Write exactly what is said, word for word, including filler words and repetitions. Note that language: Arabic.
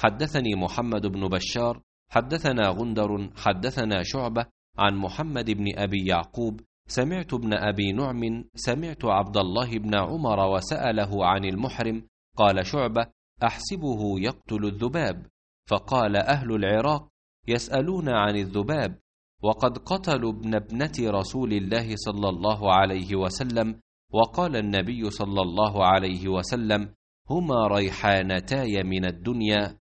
حدثني محمد بن بشار حدثنا غندر حدثنا شعبة عن محمد بن أبي يعقوب سمعت ابن أبي نعم سمعت عبد الله بن عمر وسأله عن المحرم. قال شعبة: أحسبه يقتل الذباب. فقال أهل العراق: يسألون عن الذباب، وقد قتلوا ابن ابنة رسول الله صلى الله عليه وسلم، وقال النبي صلى الله عليه وسلم: هما ريحانتاي من الدنيا